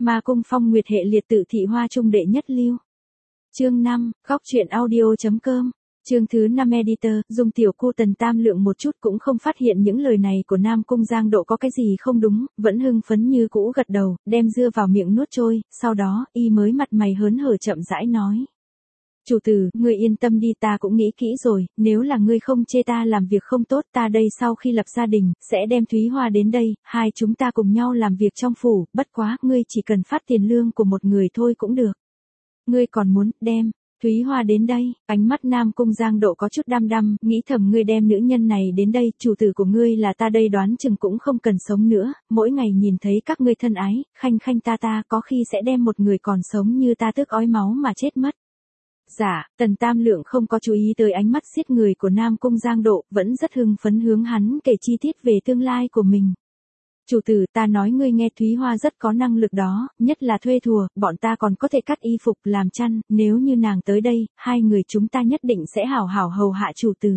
Ma cung phong nguyệt hệ liệt tự thị hoa trung đệ nhất lưu. Chương 5, góc truyện audio.com. Chương thứ 5 editor, Dung tiểu cô Tần Tam Lượng một chút cũng không phát hiện những lời này của Nam Cung Giang Độ có cái gì không đúng, vẫn hưng phấn như cũ gật đầu, đem dưa vào miệng nuốt trôi, sau đó, y mới mặt mày hớn hở chậm rãi nói. Chủ tử, ngươi yên tâm đi, ta cũng nghĩ kỹ rồi, nếu là ngươi không chê ta làm việc không tốt, ta đây sau khi lập gia đình, sẽ đem Thúy Hoa đến đây, hai chúng ta cùng nhau làm việc trong phủ, bất quá, ngươi chỉ cần phát tiền lương của một người thôi cũng được. Ngươi còn muốn, đem Thúy Hoa đến đây, ánh mắt Nam Cung Giang Độ có chút đăm đăm, nghĩ thầm ngươi đem nữ nhân này đến đây, chủ tử của ngươi là ta đây đoán chừng cũng không cần sống nữa, mỗi ngày nhìn thấy các ngươi thân ái, khanh khanh ta có khi sẽ đem một người còn sống như ta tức ói máu mà chết mất. Dạ, Tần Tam Lượng không có chú ý tới ánh mắt giết người của Nam Cung Giang Độ, vẫn rất hưng phấn hướng hắn kể chi tiết về tương lai của mình. Chủ tử, ta nói ngươi nghe, Thúy Hoa rất có năng lực đó, nhất là thuê thùa, bọn ta còn có thể cắt y phục làm chăn, nếu như nàng tới đây, hai người chúng ta nhất định sẽ hảo hảo hầu hạ chủ tử.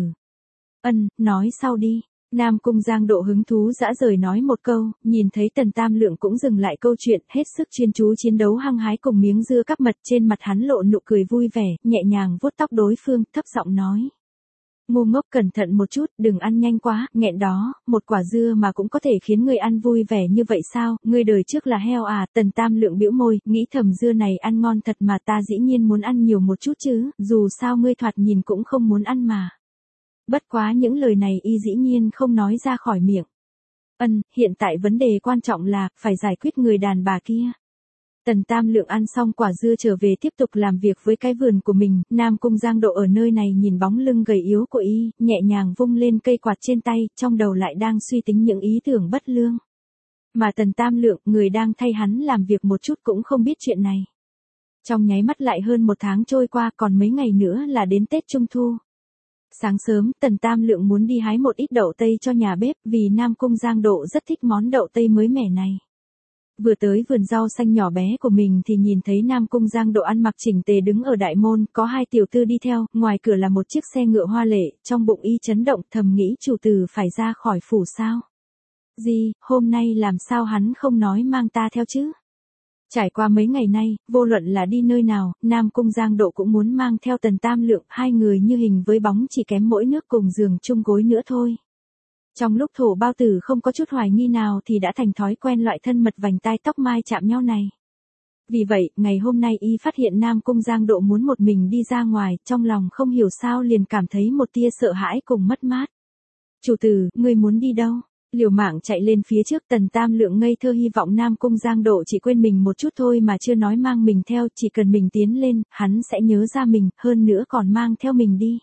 Nói sau đi. Nam Cung Giang Độ hứng thú dã rời nói một câu, nhìn thấy Tần Tam Lượng cũng dừng lại câu chuyện, hết sức chuyên chú chiến đấu hăng hái cùng miếng dưa cắp mật, trên mặt hắn lộ nụ cười vui vẻ, nhẹ nhàng vuốt tóc đối phương, thấp giọng nói. Ngu ngốc, cẩn thận một chút, đừng ăn nhanh quá, nghẹn đó, một quả dưa mà cũng có thể khiến người ăn vui vẻ như vậy sao, ngươi đời trước là heo à? Tần Tam Lượng bĩu môi, nghĩ thầm dưa này ăn ngon thật mà, ta dĩ nhiên muốn ăn nhiều một chút chứ, dù sao ngươi thoạt nhìn cũng không muốn ăn mà. Bất quá những lời này y dĩ nhiên không nói ra khỏi miệng. Hiện tại vấn đề quan trọng là, phải giải quyết người đàn bà kia. Tần Tam Lượng ăn xong quả dưa trở về tiếp tục làm việc với cái vườn của mình, Nam Cung Giang Độ ở nơi này nhìn bóng lưng gầy yếu của y, nhẹ nhàng vung lên cây quạt trên tay, trong đầu lại đang suy tính những ý tưởng bất lương. Mà Tần Tam Lượng, người đang thay hắn làm việc một chút cũng không biết chuyện này. Trong nháy mắt lại hơn một tháng trôi qua, còn mấy ngày nữa là đến Tết Trung Thu. Sáng sớm, Tần Tam Lượng muốn đi hái một ít đậu tây cho nhà bếp, vì Nam Cung Giang Độ rất thích món đậu tây mới mẻ này. Vừa tới vườn rau xanh nhỏ bé của mình thì nhìn thấy Nam Cung Giang Độ ăn mặc chỉnh tề đứng ở đại môn, có hai tiểu tư đi theo, ngoài cửa là một chiếc xe ngựa hoa lệ, trong bụng y chấn động, thầm nghĩ chủ tử phải ra khỏi phủ sao? Gì, hôm nay làm sao hắn không nói mang ta theo chứ? Trải qua mấy ngày nay, vô luận là đi nơi nào, Nam Cung Giang Độ cũng muốn mang theo Tần Tam Lượng, hai người như hình với bóng, chỉ kém mỗi nước cùng giường chung gối nữa thôi. Trong lúc Thổ Bao Tử không có chút hoài nghi nào thì đã thành thói quen loại thân mật vành tai tóc mai chạm nhau này. Vì vậy, ngày hôm nay y phát hiện Nam Cung Giang Độ muốn một mình đi ra ngoài, trong lòng không hiểu sao liền cảm thấy một tia sợ hãi cùng mất mát. Chủ tử, ngươi muốn đi đâu? Liều mạng chạy lên phía trước, Tần Tam Lượng ngây thơ hy vọng Nam Cung Giang Độ chỉ quên mình một chút thôi mà chưa nói mang mình theo, chỉ cần mình tiến lên, hắn sẽ nhớ ra mình, hơn nữa còn mang theo mình đi.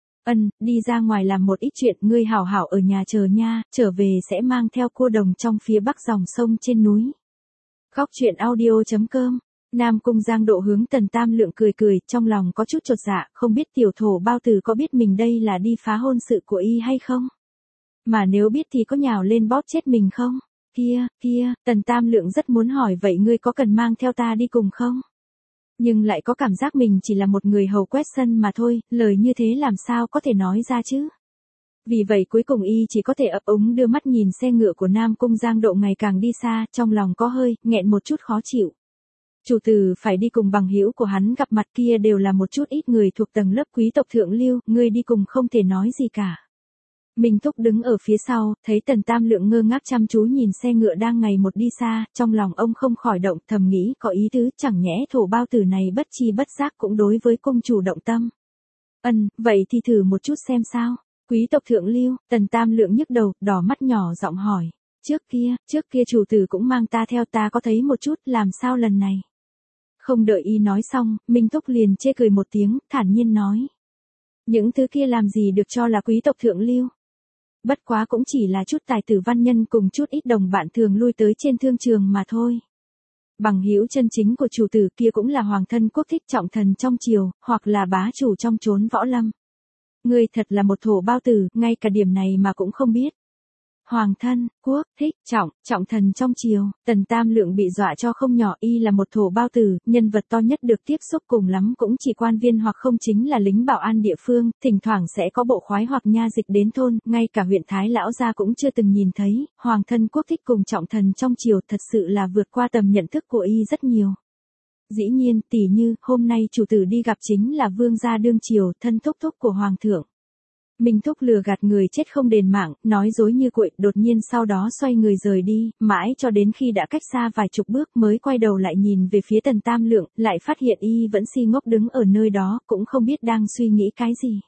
Đi ra ngoài làm một ít chuyện, ngươi hảo hảo ở nhà chờ nha, trở về sẽ mang theo cua đồng trong phía bắc dòng sông trên núi. Góc truyện audio.com. Nam Cung Giang Độ hướng Tần Tam Lượng cười cười, trong lòng có chút chột dạ, không biết tiểu Thổ Bao Tử có biết mình đây là đi phá hôn sự của y hay không? Mà nếu biết thì có nhào lên bóp chết mình không? Kia, Tần Tam Lượng rất muốn hỏi vậy ngươi có cần mang theo ta đi cùng không? Nhưng lại có cảm giác mình chỉ là một người hầu quét sân mà thôi, lời như thế làm sao có thể nói ra chứ? Vì vậy cuối cùng y chỉ có thể ấp úng đưa mắt nhìn xe ngựa của Nam Cung Giang Độ ngày càng đi xa, trong lòng có hơi, nghẹn một chút khó chịu. Chủ tử phải đi cùng bằng hữu của hắn gặp mặt kia đều là một chút ít người thuộc tầng lớp quý tộc thượng lưu, ngươi đi cùng không thể nói gì cả. Minh Thúc đứng ở phía sau, thấy Tần Tam Lượng ngơ ngác chăm chú nhìn xe ngựa đang ngày một đi xa, trong lòng ông không khỏi động, thầm nghĩ có ý tứ, chẳng nhẽ Thổ Bao Tử này bất chi bất giác cũng đối với cung chủ động tâm. Vậy thì thử một chút xem sao. Quý tộc thượng lưu, Tần Tam Lượng nhức đầu, đỏ mắt nhỏ giọng hỏi. Trước kia chủ tử cũng mang ta theo, ta có thấy một chút, làm sao lần này? Không đợi y nói xong, Minh Thúc liền chê cười một tiếng, thản nhiên nói. Những thứ kia làm gì được cho là quý tộc thượng lưu? Bất quá cũng chỉ là chút tài tử văn nhân cùng chút ít đồng bạn thường lui tới trên thương trường mà thôi. Bằng hữu chân chính của chủ tử kia cũng là hoàng thân quốc thích trọng thần trong triều, hoặc là bá chủ trong chốn võ lâm. Ngươi thật là một Thổ Bao Tử, ngay cả điểm này mà cũng không biết. Hoàng thân, quốc, thích, trọng thần trong triều, Tần Tam Lượng bị dọa cho không nhỏ, y là một thổ bao tử, nhân vật to nhất được tiếp xúc cùng lắm cũng chỉ quan viên hoặc không chính là lính bảo an địa phương, thỉnh thoảng sẽ có bộ khoái hoặc nha dịch đến thôn, ngay cả huyện Thái Lão gia cũng chưa từng nhìn thấy, hoàng thân quốc thích cùng trọng thần trong triều thật sự là vượt qua tầm nhận thức của y rất nhiều. Dĩ nhiên, tỷ như, hôm nay chủ tử đi gặp chính là vương gia đương triều, thân thúc thúc của hoàng thượng. Minh Thúc lừa gạt người chết không đền mạng, nói dối như cuội, đột nhiên sau đó xoay người rời đi, mãi cho đến khi đã cách xa vài chục bước mới quay đầu lại nhìn về phía Tần Tam Lượng, lại phát hiện y vẫn si ngốc đứng ở nơi đó, cũng không biết đang suy nghĩ cái gì.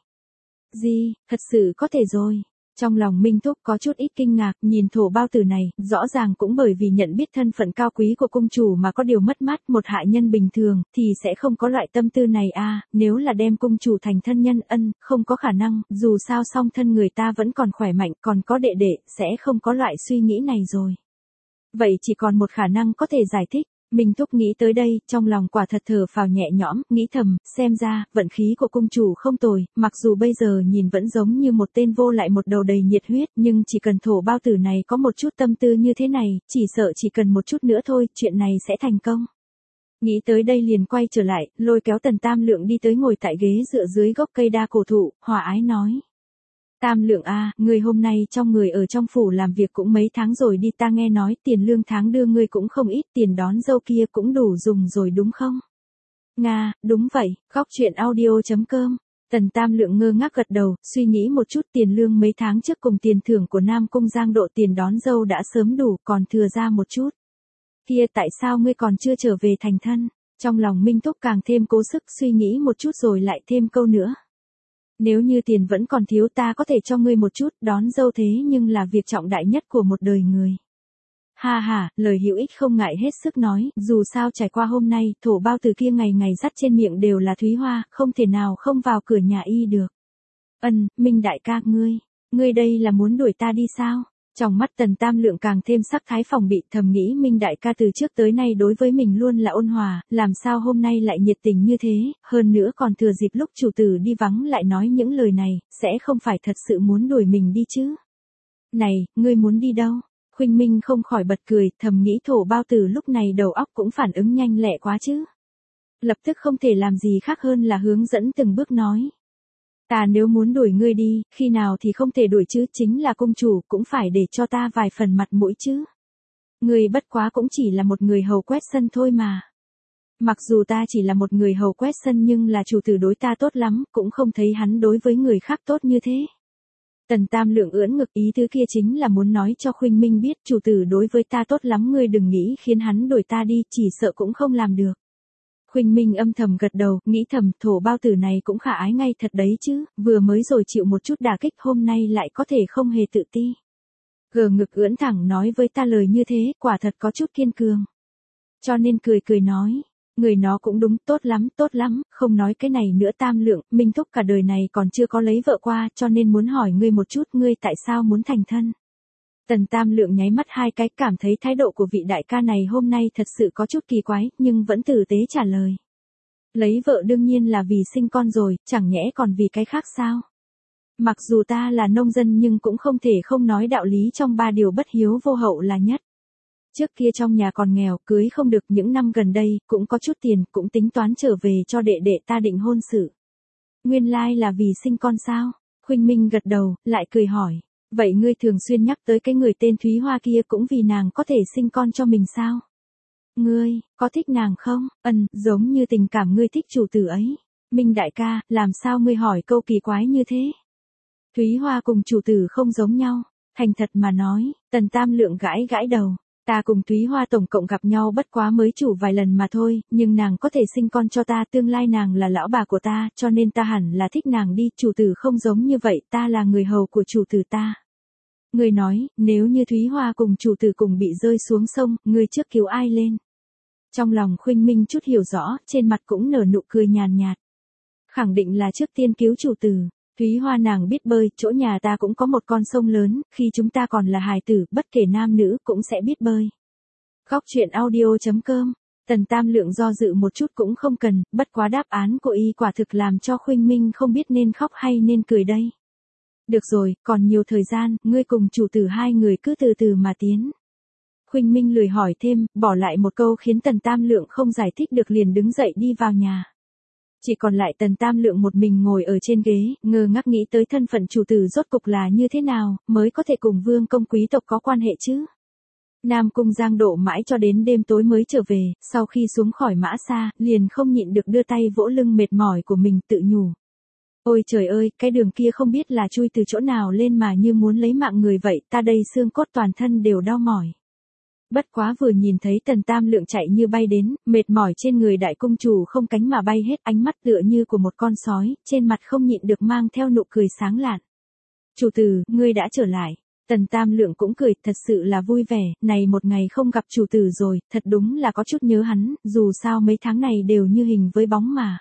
Thật sự có thể rồi. Trong lòng Minh Thúc có chút ít kinh ngạc, nhìn thổ bao tử này, rõ ràng cũng bởi vì nhận biết thân phận cao quý của cung chủ mà có điều mất mát, một hạ nhân bình thường, thì sẽ không có loại tâm tư này nếu là đem cung chủ thành thân nhân không có khả năng, dù sao song thân người ta vẫn còn khỏe mạnh, còn có đệ đệ, sẽ không có loại suy nghĩ này rồi. Vậy chỉ còn một khả năng có thể giải thích. Minh Thúc nghĩ tới đây, trong lòng quả thật thở phào nhẹ nhõm, nghĩ thầm, xem ra, vận khí của cung chủ không tồi, mặc dù bây giờ nhìn vẫn giống như một tên vô lại một đầu đầy nhiệt huyết, nhưng chỉ cần thổ bao tử này có một chút tâm tư như thế này, chỉ sợ chỉ cần một chút nữa thôi, chuyện này sẽ thành công. Nghĩ tới đây liền quay trở lại, lôi kéo Tần Tam Lượng đi tới ngồi tại ghế dựa dưới gốc cây đa cổ thụ, hòa ái nói. Tam Lượng ngươi hôm nay trong người ở trong phủ làm việc cũng mấy tháng rồi đi, ta nghe nói tiền lương tháng đưa ngươi cũng không ít, tiền đón dâu kia cũng đủ dùng rồi đúng không? Nga, đúng vậy, góc chuyện audio.com. Tần Tam Lượng ngơ ngác gật đầu, suy nghĩ một chút, tiền lương mấy tháng trước cùng tiền thưởng của Nam Cung Giang Độ tiền đón dâu đã sớm đủ, còn thừa ra một chút. Kia tại sao ngươi còn chưa trở về thành thân? Trong lòng Minh Thúc càng thêm cố sức suy nghĩ một chút rồi lại thêm câu nữa. Nếu như tiền vẫn còn thiếu ta có thể cho ngươi một chút, đón dâu thế nhưng là việc trọng đại nhất của một đời người. Ha, lời hữu ích không ngại hết sức nói, dù sao trải qua hôm nay, thổ bao từ kia ngày ngày dắt trên miệng đều là Thúy Hoa, không thể nào không vào cửa nhà y được. Minh đại ca ngươi đây là muốn đuổi ta đi sao? Trong mắt Tần Tam Lượng càng thêm sắc thái phòng bị, thầm nghĩ Minh đại ca từ trước tới nay đối với mình luôn là ôn hòa, làm sao hôm nay lại nhiệt tình như thế, hơn nữa còn thừa dịp lúc chủ tử đi vắng lại nói những lời này, sẽ không phải thật sự muốn đuổi mình đi chứ? Này, ngươi muốn đi đâu? Khuynh Minh không khỏi bật cười, thầm nghĩ thổ bao tử lúc này đầu óc cũng phản ứng nhanh lẹ quá chứ. Lập tức không thể làm gì khác hơn là hướng dẫn từng bước nói. Ta nếu muốn đuổi ngươi đi, khi nào thì không thể đuổi chứ, chính là cung chủ cũng phải để cho ta vài phần mặt mũi chứ. Ngươi bất quá cũng chỉ là một người hầu quét sân thôi mà. Mặc dù ta chỉ là một người hầu quét sân nhưng là chủ tử đối ta tốt lắm, cũng không thấy hắn đối với người khác tốt như thế. Tần Tam Lượng ưỡn ngực, ý tứ kia chính là muốn nói cho Khuynh Minh biết chủ tử đối với ta tốt lắm, ngươi đừng nghĩ khiến hắn đuổi ta đi, chỉ sợ cũng không làm được. Khuynh Minh âm thầm gật đầu, nghĩ thầm thổ bao tử này cũng khả ái ngay thật đấy chứ, vừa mới rồi chịu một chút đả kích hôm nay lại có thể không hề tự ti. Gờ ngực ưỡn thẳng nói với ta lời như thế, quả thật có chút kiên cường. Cho nên cười nói, người nó cũng đúng, tốt lắm, không nói cái này nữa. Tam Lượng, Minh Thúc cả đời này còn chưa có lấy vợ qua, cho nên muốn hỏi ngươi một chút, ngươi tại sao muốn thành thân? Tần Tam Lượng nháy mắt hai cái, cảm thấy thái độ của vị đại ca này hôm nay thật sự có chút kỳ quái, nhưng vẫn tử tế trả lời. Lấy vợ đương nhiên là vì sinh con rồi, chẳng nhẽ còn vì cái khác sao? Mặc dù ta là nông dân nhưng cũng không thể không nói đạo lý trong 3 điều bất hiếu vô hậu là nhất. Trước kia trong nhà còn nghèo, cưới không được, những năm gần đây, cũng có chút tiền, cũng tính toán trở về cho đệ đệ ta định hôn sự. Nguyên lai là vì sinh con sao? Khuynh Minh gật đầu, lại cười hỏi. Vậy ngươi thường xuyên nhắc tới cái người tên Thúy Hoa kia cũng vì nàng có thể sinh con cho mình sao? Ngươi, có thích nàng không? Giống như tình cảm ngươi thích chủ tử ấy. Minh đại ca, làm sao ngươi hỏi câu kỳ quái như thế? Thúy Hoa cùng chủ tử không giống nhau. Thành thật mà nói, Tần Tam Lượng gãi đầu. Ta cùng Thúy Hoa tổng cộng gặp nhau bất quá mới chủ vài lần mà thôi, nhưng nàng có thể sinh con cho ta, tương lai nàng là lão bà của ta, cho nên ta hẳn là thích nàng đi, chủ tử không giống như vậy, ta là người hầu của chủ tử ta. Ngươi nói, nếu như Thúy Hoa cùng chủ tử cùng bị rơi xuống sông, ngươi trước cứu ai lên? Trong lòng Khuynh Minh chút hiểu rõ, trên mặt cũng nở nụ cười nhàn nhạt. Khẳng định là trước tiên cứu chủ tử. Thúy Hoa nàng biết bơi, chỗ nhà ta cũng có một con sông lớn, khi chúng ta còn là hài tử, bất kể nam nữ cũng sẽ biết bơi. Góc chuyện audio.com. Tần Tam Lượng do dự một chút cũng không cần, bất quá đáp án của y quả thực làm cho Khuynh Minh không biết nên khóc hay nên cười đây. Được rồi, còn nhiều thời gian, ngươi cùng chủ tử hai người cứ từ từ mà tiến. Khuynh Minh lười hỏi thêm, bỏ lại một câu khiến Tần Tam Lượng không giải thích được liền đứng dậy đi vào nhà. Chỉ còn lại Tần Tam Lượng một mình ngồi ở trên ghế, ngơ ngác nghĩ tới thân phận chủ tử rốt cục là như thế nào, mới có thể cùng vương công quý tộc có quan hệ chứ. Nam Cung Giang Độ mãi cho đến đêm tối mới trở về, sau khi xuống khỏi mã xa, liền không nhịn được đưa tay vỗ lưng mệt mỏi của mình tự nhủ. Ôi trời ơi, cái đường kia không biết là chui từ chỗ nào lên mà như muốn lấy mạng người vậy, ta đây xương cốt toàn thân đều đau mỏi. Bất quá vừa nhìn thấy Tần Tam Lượng chạy như bay đến, mệt mỏi trên người đại cung chủ không cánh mà bay hết, ánh mắt tựa như của một con sói, trên mặt không nhịn được mang theo nụ cười sáng lạn. Chủ tử, ngươi đã trở lại. Tần Tam Lượng cũng cười, thật sự là vui vẻ, này một ngày không gặp chủ tử rồi, thật đúng là có chút nhớ hắn, dù sao mấy tháng này đều như hình với bóng mà.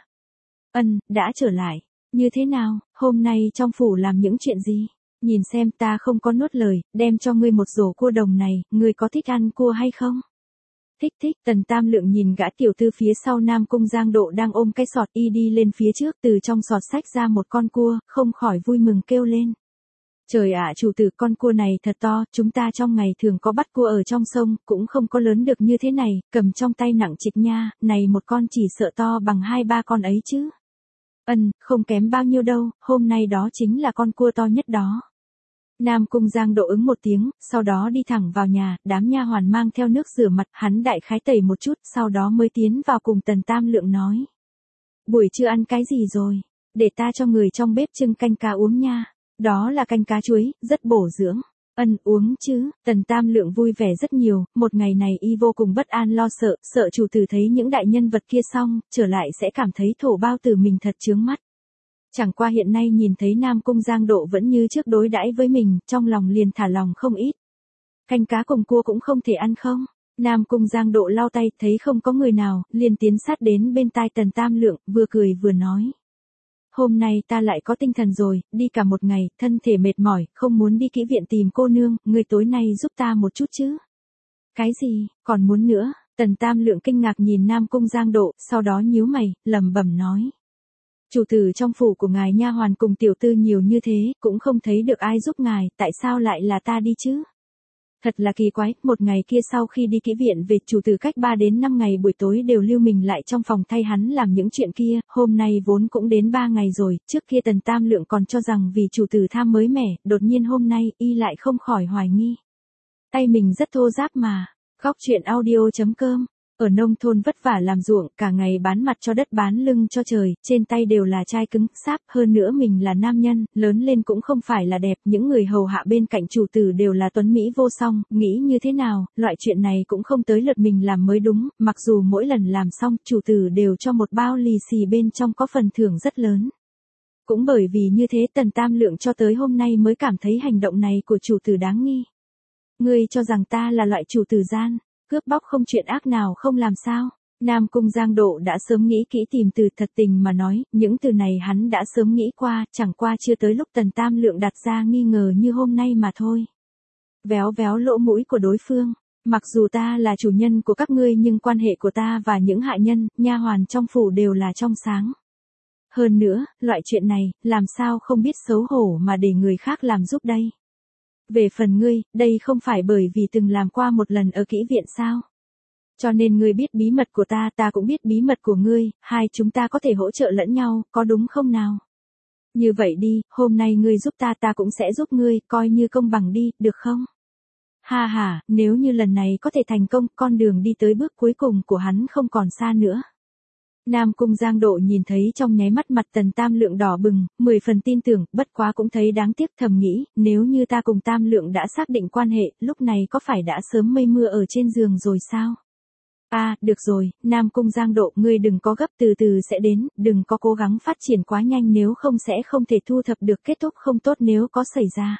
Đã trở lại. Như thế nào, hôm nay trong phủ làm những chuyện gì? Nhìn xem ta không có nuốt lời, đem cho ngươi một rổ cua đồng này, ngươi có thích ăn cua hay không? Thích, Tần Tam Lượng nhìn gã tiểu tư phía sau Nam Cung Giang Độ đang ôm cái sọt y đi lên phía trước, từ trong sọt xách ra một con cua, không khỏi vui mừng kêu lên. Trời ạ, chủ tử, con cua này thật to, chúng ta trong ngày thường có bắt cua ở trong sông, cũng không có lớn được như thế này, cầm trong tay nặng trịch nha, này một con chỉ sợ to bằng 2-3 con ấy chứ. Không kém bao nhiêu đâu, hôm nay đó chính là con cua to nhất đó. Nam Cung Giang Độ ứng một tiếng, sau đó đi thẳng vào nhà, đám nha hoàn mang theo nước rửa mặt, hắn đại khái tẩy một chút, sau đó mới tiến vào cùng Tần Tam Lượng nói. Buổi trưa ăn cái gì rồi? Để ta cho người trong bếp trưng canh cá uống nha. Đó là canh cá chuối, rất bổ dưỡng. Uống chứ, Tần Tam Lượng vui vẻ rất nhiều, một ngày này y vô cùng bất an lo sợ, sợ chủ tử thấy những đại nhân vật kia xong, trở lại sẽ cảm thấy thổ bao tử mình thật chướng mắt. Chẳng qua hiện nay nhìn thấy Nam Cung Giang Độ vẫn như trước đối đãi với mình, trong lòng liền thả lòng không ít. Canh cá cùng cua cũng không thể ăn không? Nam Cung Giang Độ lau tay, thấy không có người nào, liền tiến sát đến bên tai Tần Tam Lượng, vừa cười vừa nói. Hôm nay ta lại có tinh thần rồi, đi cả một ngày, thân thể mệt mỏi, không muốn đi kỹ viện tìm cô nương, người tối nay giúp ta một chút chứ. Cái gì, còn muốn nữa? Tần Tam Lượng kinh ngạc nhìn Nam Cung Giang Độ, sau đó nhíu mày, lẩm bẩm nói. Chủ tử trong phủ của ngài nha hoàn cùng tiểu tư nhiều như thế, cũng không thấy được ai giúp ngài, tại sao lại là ta đi chứ? Thật là kỳ quái, một ngày kia sau khi đi kỹ viện về, chủ tử cách 3 đến 5 ngày buổi tối đều lưu mình lại trong phòng thay hắn làm những chuyện kia, hôm nay vốn cũng đến 3 ngày rồi, trước kia Tần Tam Lượng còn cho rằng vì chủ tử tham mới mẻ, đột nhiên hôm nay, y lại không khỏi hoài nghi. Tay mình rất thô ráp mà. Góc truyện audio.com. Ở nông thôn vất vả làm ruộng, cả ngày bán mặt cho đất bán lưng cho trời, trên tay đều là chai cứng, sáp, hơn nữa mình là nam nhân, lớn lên cũng không phải là đẹp, những người hầu hạ bên cạnh chủ tử đều là tuấn mỹ vô song, nghĩ như thế nào, loại chuyện này cũng không tới lượt mình làm mới đúng, mặc dù mỗi lần làm xong, chủ tử đều cho một bao lì xì bên trong có phần thưởng rất lớn. Cũng bởi vì như thế Tần Tam Lượng cho tới hôm nay mới cảm thấy hành động này của chủ tử đáng nghi. Ngươi cho rằng ta là loại chủ tử gian, cướp bóc không chuyện ác nào không làm sao? Nam Cung Giang Độ đã sớm nghĩ kỹ tìm từ thật tình mà nói, những từ này hắn đã sớm nghĩ qua, chẳng qua chưa tới lúc Tần Tam Lượng đặt ra nghi ngờ như hôm nay mà thôi. Véo véo lỗ mũi của đối phương, mặc dù ta là chủ nhân của các ngươi nhưng quan hệ của ta và những hạ nhân, nha hoàn trong phủ đều là trong sáng. Hơn nữa, loại chuyện này, làm sao không biết xấu hổ mà để người khác làm giúp đây? Về phần ngươi, đây không phải bởi vì từng làm qua một lần ở kỹ viện sao? Cho nên ngươi biết bí mật của ta, ta cũng biết bí mật của ngươi, hai chúng ta có thể hỗ trợ lẫn nhau, có đúng không nào? Như vậy đi, hôm nay ngươi giúp ta ta cũng sẽ giúp ngươi, coi như công bằng đi, được không? Ha ha, nếu như lần này có thể thành công, con đường đi tới bước cuối cùng của hắn không còn xa nữa. Nam Cung Giang Độ nhìn thấy trong nháy mắt mặt Tần Tam Lượng đỏ bừng, 10 phần tin tưởng, bất quá cũng thấy đáng tiếc, thầm nghĩ, nếu như ta cùng Tam Lượng đã xác định quan hệ, lúc này có phải đã sớm mây mưa ở trên giường rồi sao? Được rồi, Nam Cung Giang Độ, ngươi đừng có gấp, từ từ sẽ đến, đừng có cố gắng phát triển quá nhanh nếu không sẽ không thể thu thập được kết thúc không tốt nếu có xảy ra.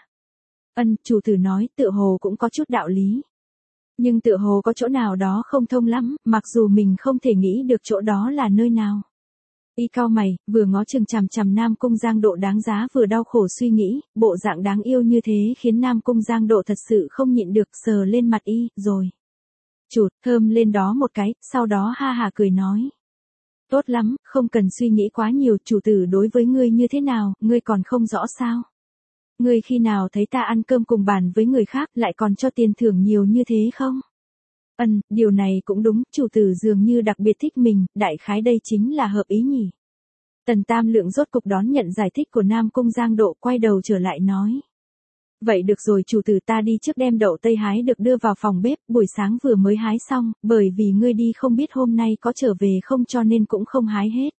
Chủ tử nói, tựa hồ cũng có chút đạo lý. Nhưng tựa hồ có chỗ nào đó không thông lắm, mặc dù mình không thể nghĩ được chỗ đó là nơi nào. Y cau mày, vừa ngó chừng chằm chằm Nam Cung Giang Độ đáng giá vừa đau khổ suy nghĩ, bộ dạng đáng yêu như thế khiến Nam Cung Giang Độ thật sự không nhịn được, sờ lên mặt y, rồi. Chụt, thơm lên đó một cái, sau đó ha hà cười nói. Tốt lắm, không cần suy nghĩ quá nhiều, chủ tử đối với ngươi như thế nào, ngươi còn không rõ sao. Ngươi khi nào thấy ta ăn cơm cùng bàn với người khác lại còn cho tiền thưởng nhiều như thế không? Điều này cũng đúng, chủ tử dường như đặc biệt thích mình, đại khái đây chính là hợp ý nhỉ. Tần Tam Lượng rốt cục đón nhận giải thích của Nam Cung Giang Độ, quay đầu trở lại nói. Vậy được rồi, chủ tử, ta đi trước đem đậu tây hái được đưa vào phòng bếp, buổi sáng vừa mới hái xong, bởi vì ngươi đi không biết hôm nay có trở về không cho nên cũng không hái hết.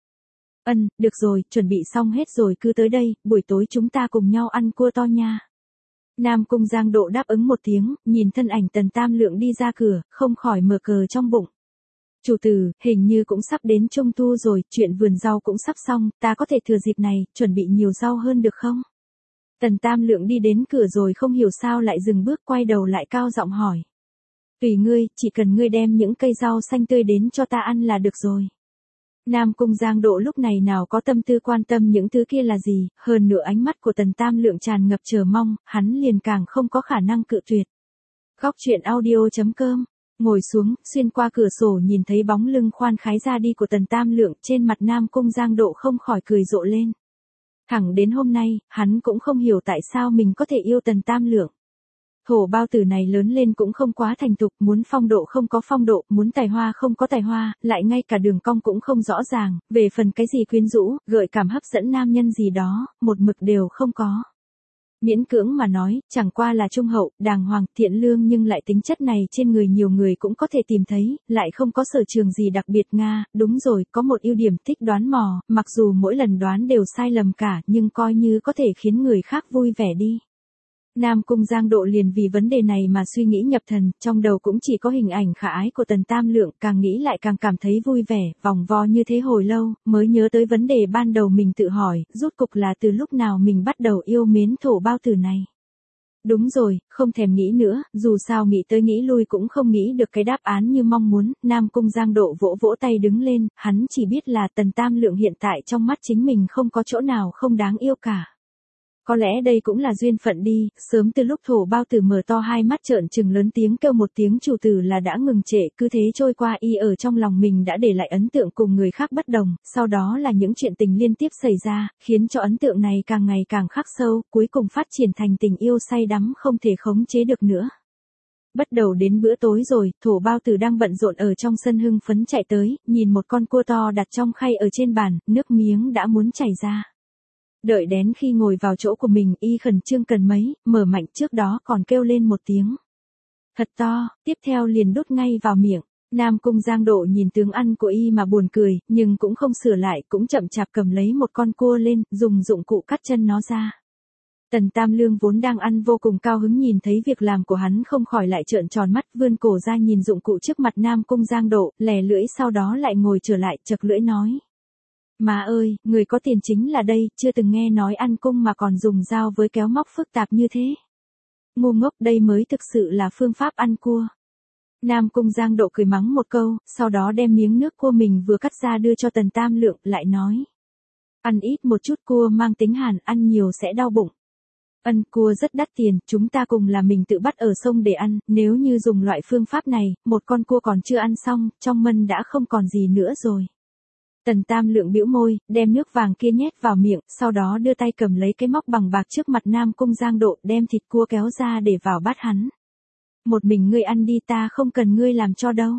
Được rồi, chuẩn bị xong hết rồi cứ tới đây, buổi tối chúng ta cùng nhau ăn cua to nha. Nam Cung Giang Độ đáp ứng một tiếng, nhìn thân ảnh Tần Tam Lượng đi ra cửa, không khỏi mở cờ trong bụng. Chủ tử, hình như cũng sắp đến Trung thu rồi, chuyện vườn rau cũng sắp xong, ta có thể thừa dịp này, chuẩn bị nhiều rau hơn được không? Tần Tam Lượng đi đến cửa rồi không hiểu sao lại dừng bước, quay đầu lại cao giọng hỏi. Tùy ngươi, chỉ cần ngươi đem những cây rau xanh tươi đến cho ta ăn là được rồi. Nam Cung Giang Độ lúc này nào có tâm tư quan tâm những thứ kia là gì, hơn nữa ánh mắt của Tần Tam Lượng tràn ngập chờ mong, hắn liền càng không có khả năng cự tuyệt. Góc truyện audio.com, ngồi xuống, xuyên qua cửa sổ nhìn thấy bóng lưng khoan khái ra đi của Tần Tam Lượng, trên mặt Nam Cung Giang Độ không khỏi cười rộ lên. Thẳng đến hôm nay, hắn cũng không hiểu tại sao mình có thể yêu Tần Tam Lượng. Thổ bao tử này lớn lên cũng không quá thành thục, muốn phong độ không có phong độ, muốn tài hoa không có tài hoa, lại ngay cả đường cong cũng không rõ ràng, về phần cái gì quyến rũ, gợi cảm hấp dẫn nam nhân gì đó, một mực đều không có. Miễn cưỡng mà nói, chẳng qua là trung hậu, đàng hoàng, thiện lương nhưng lại tính chất này trên người nhiều người cũng có thể tìm thấy, lại không có sở trường gì đặc biệt. Nga, đúng rồi, có một ưu điểm thích đoán mò, mặc dù mỗi lần đoán đều sai lầm cả, nhưng coi như có thể khiến người khác vui vẻ đi. Nam Cung Giang Độ liền vì vấn đề này mà suy nghĩ nhập thần, trong đầu cũng chỉ có hình ảnh khả ái của Tần Tam Lượng, càng nghĩ lại càng cảm thấy vui vẻ, vòng vo như thế hồi lâu, mới nhớ tới vấn đề ban đầu mình tự hỏi, rốt cục là từ lúc nào mình bắt đầu yêu mến thổ bao tử này. Đúng rồi, không thèm nghĩ nữa, dù sao nghĩ tới nghĩ lui cũng không nghĩ được cái đáp án như mong muốn. Nam Cung Giang Độ vỗ vỗ tay đứng lên, hắn chỉ biết là Tần Tam Lượng hiện tại trong mắt chính mình không có chỗ nào không đáng yêu cả. Có lẽ đây cũng là duyên phận đi, sớm từ lúc thổ bao tử mở to hai mắt trợn trừng lớn tiếng kêu một tiếng chủ tử là đã ngừng trệ, cứ thế trôi qua, y ở trong lòng mình đã để lại ấn tượng cùng người khác bất đồng, sau đó là những chuyện tình liên tiếp xảy ra, khiến cho ấn tượng này càng ngày càng khắc sâu, cuối cùng phát triển thành tình yêu say đắm không thể khống chế được nữa. Bắt đầu đến bữa tối rồi, thổ bao tử đang bận rộn ở trong sân hưng phấn chạy tới, nhìn một con cua to đặt trong khay ở trên bàn, nước miếng đã muốn chảy ra. Đợi đến khi ngồi vào chỗ của mình, y khẩn trương cần mấy, mở mạnh, trước đó còn kêu lên một tiếng thật to, tiếp theo liền đút ngay vào miệng. Nam Cung Giang Độ nhìn tướng ăn của y mà buồn cười, nhưng cũng không sửa lại, cũng chậm chạp cầm lấy một con cua lên, dùng dụng cụ cắt chân nó ra. Tần Tam Lương vốn đang ăn vô cùng cao hứng, nhìn thấy việc làm của hắn không khỏi lại trợn tròn mắt, vươn cổ ra nhìn dụng cụ trước mặt Nam Cung Giang Độ, lè lưỡi, sau đó lại ngồi trở lại, chật lưỡi nói. Má ơi, người có tiền chính là đây, chưa từng nghe nói ăn cung mà còn dùng dao với kéo móc phức tạp như thế. Ngu ngốc, đây mới thực sự là phương pháp ăn cua. Nam Cung Giang Độ cười mắng một câu, sau đó đem miếng nước cua mình vừa cắt ra đưa cho Tần Tam Lượng, lại nói. Ăn ít một chút, cua mang tính hàn, ăn nhiều sẽ đau bụng. Cua rất đắt tiền, chúng ta cùng là mình tự bắt ở sông để ăn, nếu như dùng loại phương pháp này, một con cua còn chưa ăn xong, trong mân đã không còn gì nữa rồi. Tần Tam Lượng bĩu môi, đem nước vàng kia nhét vào miệng, sau đó đưa tay cầm lấy cái móc bằng bạc trước mặt Nam Cung Giang Độ, đem thịt cua kéo ra để vào bát hắn. Một mình ngươi ăn đi, ta không cần ngươi làm cho đâu.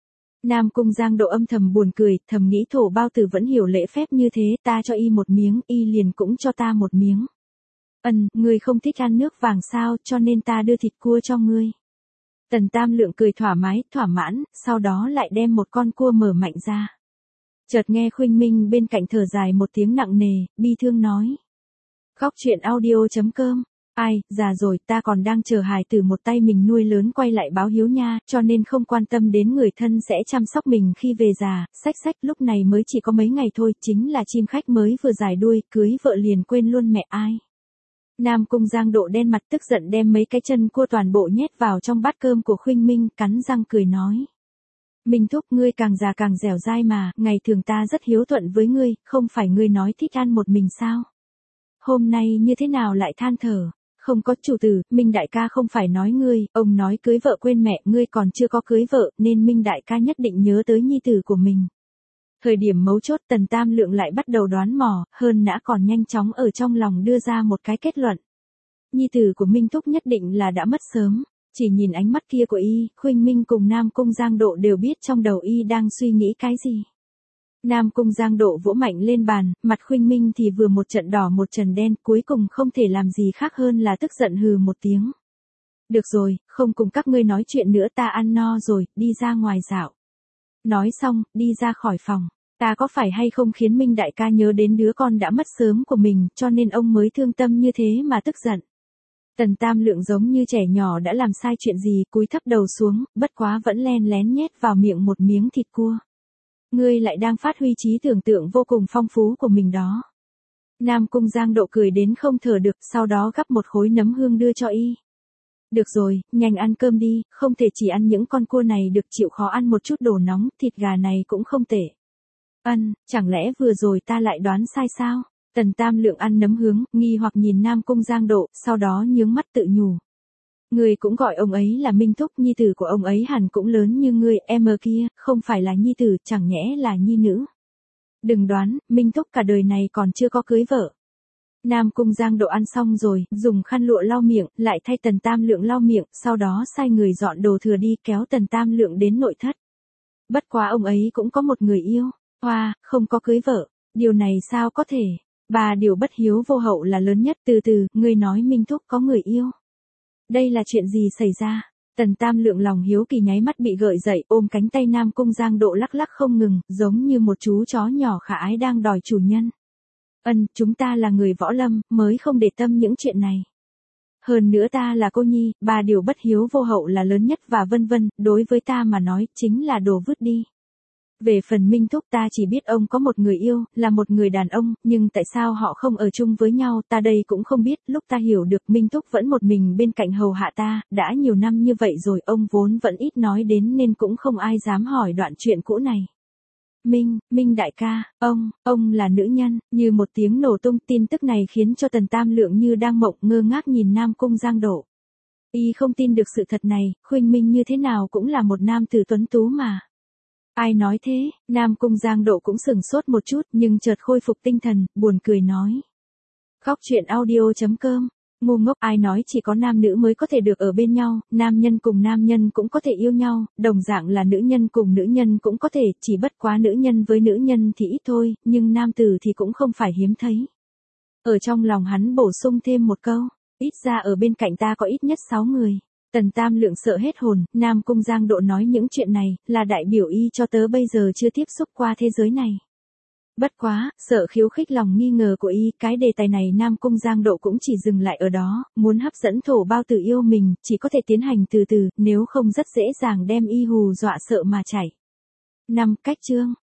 Nam Cung Giang Độ âm thầm buồn cười, thầm nghĩ thổ bao tử vẫn hiểu lễ phép như thế, ta cho y một miếng, y liền cũng cho ta một miếng. Ngươi không thích ăn nước vàng sao, cho nên ta đưa thịt cua cho ngươi. Tần Tam Lượng cười thoải mái, thỏa mãn, sau đó lại đem một con cua mở mạnh ra. Chợt nghe Khuynh Minh bên cạnh thở dài một tiếng nặng nề, bi thương nói. Góc truyện audio.com, ai, già rồi, ta còn đang chờ hài tử một tay mình nuôi lớn quay lại báo hiếu nha, cho nên không quan tâm đến người thân sẽ chăm sóc mình khi về già, sách lúc này mới chỉ có mấy ngày thôi, chính là chim khách mới vừa dài đuôi, cưới vợ liền quên luôn mẹ ai. Nam Cung Giang Độ đen mặt tức giận đem mấy cái chân cua toàn bộ nhét vào trong bát cơm của Khuynh Minh, cắn răng cười nói. Minh thúc, ngươi càng già càng dẻo dai mà, ngày thường ta rất hiếu thuận với ngươi, không phải ngươi nói thích ăn một mình sao? Hôm nay như thế nào lại than thở? Không có chủ tử, Minh đại ca không phải nói ngươi, ông nói cưới vợ quên mẹ, ngươi còn chưa có cưới vợ, nên Minh đại ca nhất định nhớ tới nhi tử của mình. Thời điểm mấu chốt, Tần Tam Lượng lại bắt đầu đoán mò, hơn nã còn nhanh chóng ở trong lòng đưa ra một cái kết luận. nhi tử của Minh Thúc nhất định là đã mất sớm. Chỉ nhìn ánh mắt kia của y, Khuynh Minh cùng Nam Cung Giang Độ đều biết trong đầu y đang suy nghĩ cái gì. Nam Cung Giang Độ vỗ mạnh lên bàn, mặt Khuynh Minh thì vừa một trận đỏ một trận đen, cuối cùng không thể làm gì khác hơn là tức giận hừ một tiếng. Được rồi, không cùng các ngươi nói chuyện nữa, ta ăn no rồi, đi ra ngoài dạo. Nói xong, đi ra khỏi phòng. Ta có phải hay không khiến Minh đại ca nhớ đến đứa con đã mất sớm của mình, cho nên ông mới thương tâm như thế mà tức giận. Tần Tam Lượng giống như trẻ nhỏ đã làm sai chuyện gì, cúi thấp đầu xuống, bất quá vẫn len lén nhét vào miệng một miếng thịt cua. Ngươi lại đang phát huy trí tưởng tượng vô cùng phong phú của mình đó. Nam Cung Giang Độ cười đến không thở được, sau đó gắp một khối nấm hương đưa cho y. Được rồi, nhanh ăn cơm đi, không thể chỉ ăn những con cua này được, chịu khó ăn một chút đồ nóng, thịt gà này cũng không tệ. Chẳng lẽ vừa rồi ta lại đoán sai sao? Tần Tam Lượng ăn nấm hương, nghi hoặc nhìn Nam Cung Giang Độ, sau đó nhướng mắt tự nhủ. Ngươi cũng gọi ông ấy là Minh Thúc, nhi tử của ông ấy hẳn cũng lớn như ngươi, em kia, không phải là nhi tử, chẳng nhẽ là nhi nữ. Đừng đoán, Minh Thúc cả đời này còn chưa có cưới vợ. Nam Cung Giang Độ ăn xong rồi, dùng khăn lụa lau miệng, lại thay Tần Tam Lượng lau miệng, sau đó sai người dọn đồ thừa đi, kéo Tần Tam Lượng đến nội thất. Bất quá ông ấy cũng có một người yêu. Hoa, không có cưới vợ. Điều này sao có thể? Ba điều bất hiếu vô hậu là lớn nhất. Từ từ, ngươi nói Minh Thúc có người yêu. Đây là chuyện gì xảy ra? Tần Tam Lượng lòng hiếu kỳ nháy mắt bị gợi dậy, ôm cánh tay Nam Cung Giang Độ lắc lắc không ngừng, giống như một chú chó nhỏ khả ái đang đòi chủ nhân. Chúng ta là người võ lâm, mới không để tâm những chuyện này. Hơn nữa ta là cô nhi, ba điều bất hiếu vô hậu là lớn nhất và vân vân, đối với ta mà nói, chính là đồ vứt đi. Về phần Minh Thúc, ta chỉ biết ông có một người yêu, là một người đàn ông, nhưng tại sao họ không ở chung với nhau, ta đây cũng không biết. Lúc ta hiểu được Minh Thúc vẫn một mình bên cạnh hầu hạ ta, đã nhiều năm như vậy rồi, ông vốn vẫn ít nói đến nên cũng không ai dám hỏi đoạn chuyện cũ này. Minh đại ca, ông là nữ nhân, như một tiếng nổ tung, tin tức này khiến cho Tần Tam Lượng như đang mộng, ngơ ngác nhìn Nam Cung Giang Độ. Y không tin được sự thật này, Khuynh Minh như thế nào cũng là một nam tử tuấn tú mà. Ai nói thế? Nam Cung Giang Độ cũng sửng sốt một chút, nhưng chợt khôi phục tinh thần, buồn cười nói. Khóc chuyện audio.com. Ngu ngốc, ai nói chỉ có nam nữ mới có thể được ở bên nhau, nam nhân cùng nam nhân cũng có thể yêu nhau, đồng dạng là nữ nhân cùng nữ nhân cũng có thể, chỉ bất quá nữ nhân với nữ nhân thì ít thôi, nhưng nam tử thì cũng không phải hiếm thấy. Ở trong lòng hắn bổ sung thêm một câu, ít ra ở bên cạnh ta có ít nhất 6 người. Tần Tam Lượng sợ hết hồn, Nam Cung Giang Độ nói những chuyện này, là đại biểu y cho tớ bây giờ chưa tiếp xúc qua thế giới này. Bất quá, sợ khiêu khích lòng nghi ngờ của y, cái đề tài này Nam Cung Giang Độ cũng chỉ dừng lại ở đó, muốn hấp dẫn thổ bao tử yêu mình, chỉ có thể tiến hành từ từ, nếu không rất dễ dàng đem y hù dọa sợ mà chảy. Cách chương.